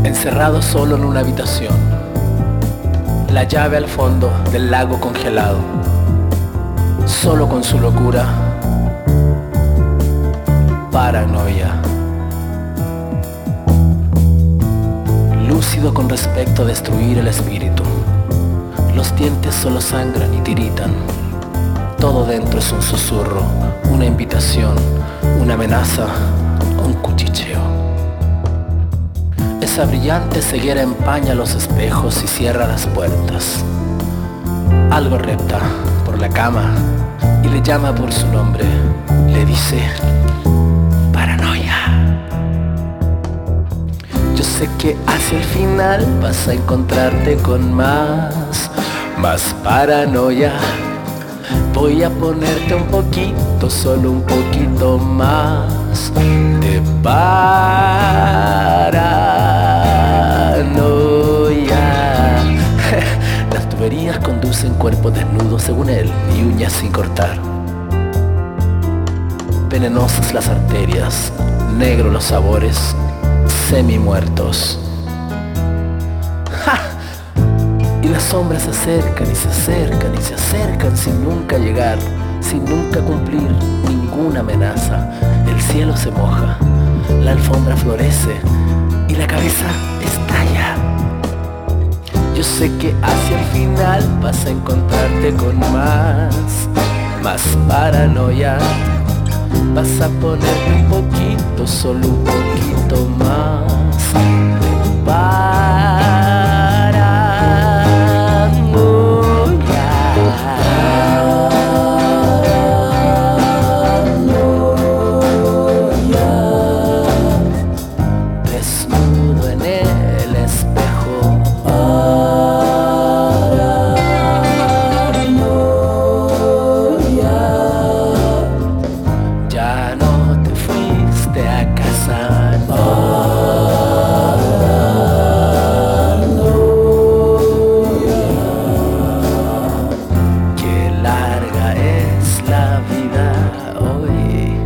encerrado solo en una habitación, la llave al fondo del lago congelado, solo con su locura, paranoia. Lúcido con respecto a destruir el espíritu, los dientes solo sangran y tiritan. Todo dentro es un susurro, una invitación, una amenaza, un cuchicheo. Esa brillante ceguera empaña los espejos y cierra las puertas. Algo repta por la cama y le llama por su nombre. Le dice: paranoia. Yo sé que hacia el final vas a encontrarte con más paranoia. Voy a ponerte un poquito, solo un poquito más de paranoia. Las tuberías conducen cuerpos desnudos según él y uñas sin cortar. Venenosas las arterias, negros los sabores, semi-muertos. ¡Ja! Y las sombras se acercan y se acercan y se acercan sin nunca llegar, sin nunca cumplir ninguna amenaza. El cielo se moja, la alfombra florece y la cabeza estalla. Yo sé que hacia el final vas a encontrarte con más paranoia. Vas a ponerte un poquito, solo un poquito más de desnudo en el espejo. Ya no te fuiste a casa. Qué larga es la vida hoy.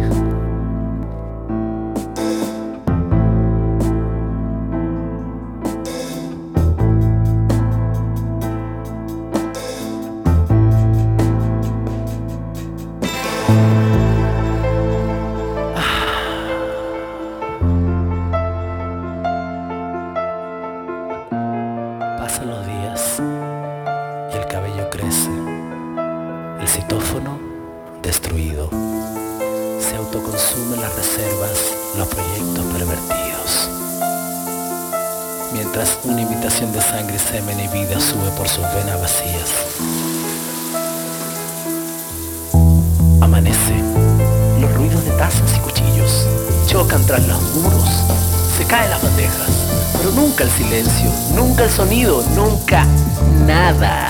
Pasan los días y el cabello crece, el citófono destruido, se autoconsumen las reservas, los proyectos pervertidos, mientras una imitación de sangre, semen y vida sube por sus venas vacías. Amanece, los ruidos de tazas y cuchillos chocan tras los muros, se caen las bandejas, pero nunca el silencio, nunca el sonido, nunca nada.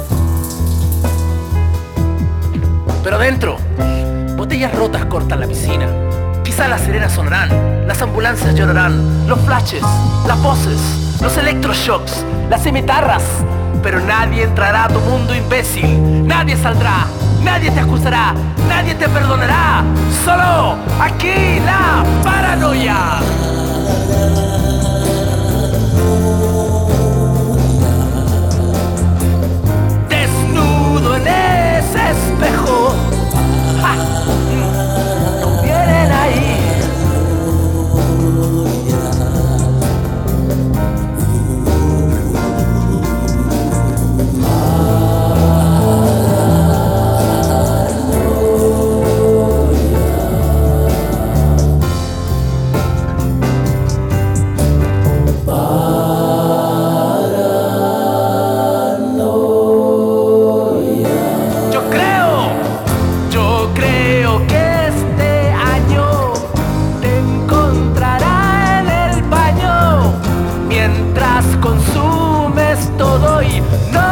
Pero dentro, botellas rotas cortan la piscina. Quizá las sirenas sonarán, las ambulancias llorarán, los flashes, las voces, los electroshocks, las cimitarras. Pero nadie entrará a tu mundo, imbécil. Nadie saldrá, nadie te acusará, nadie te perdonará. Solo aquí la paranoia. Desnudo en ese espejo. ¡Ja! No vienen ahí. Consumes todo y no